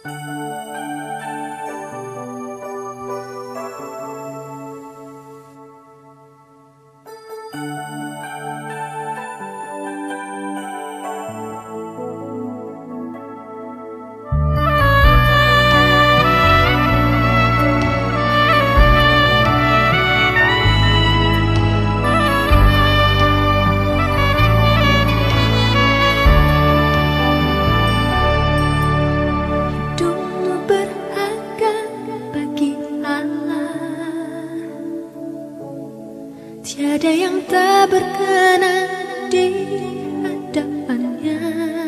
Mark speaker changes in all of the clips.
Speaker 1: Tiada yang tak berkenan di hadapannya.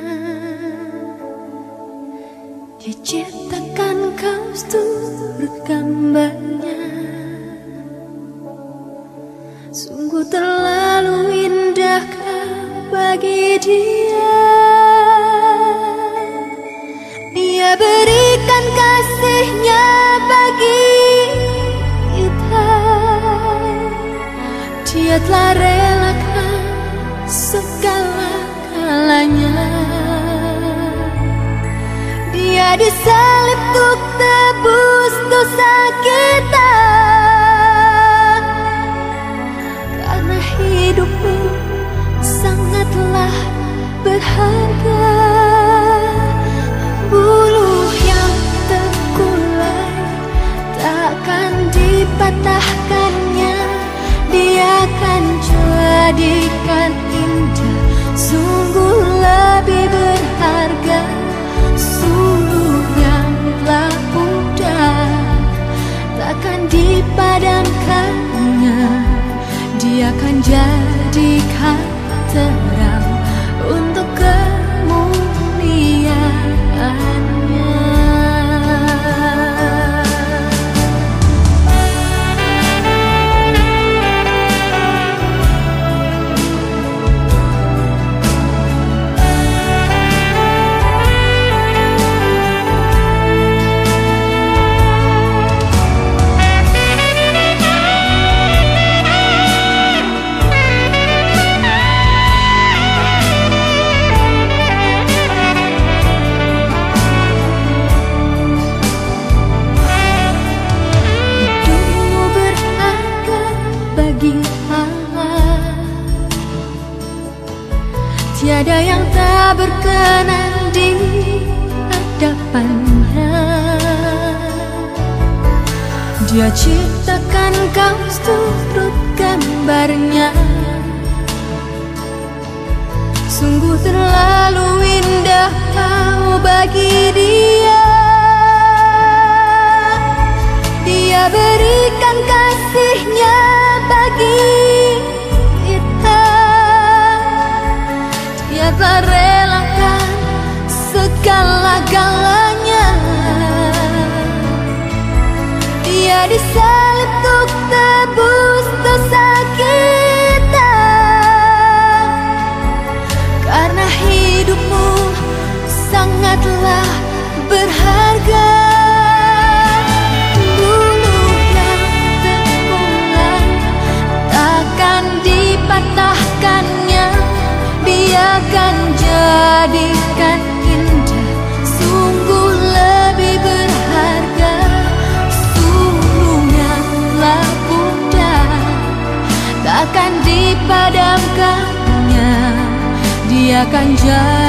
Speaker 1: Dia ciptakan kau seturut gambarnya. Sungguh terlalu indah kau bagi dia. Dia berikan kasihnya bagi kita. Dia telah relakan segala-galanya. Dia disalib untuk tebus dosa kita. Karena hidupmu sangatlah berharga. Buluh yang terkulai takkan dipatahkannya. Dia akan jadikan indah, sungguh lebih berharga. Sungguh yang telah pudar takkan dipadamkannya. Dia akan jadikan terang untuk kemuliaannya. Tiada yang tak berkenan di hadapannya. Dia ciptakan kau seturut gambarnya. Sungguh terlalu indah kau bagi dia. Dia berikan kasihnya bagi kita. Dia telah relakan segala-galanya. Dia disalib untuk tebus dosa kita. Karena hidupmu sangatlah berharga. Buluh yang terkulai takkan dipatahkannya. Dia akan jadikan indah, sungguh lebih berharga. Sungguh yang telah pudar takkan dipadamkannya. Dia akan jadikan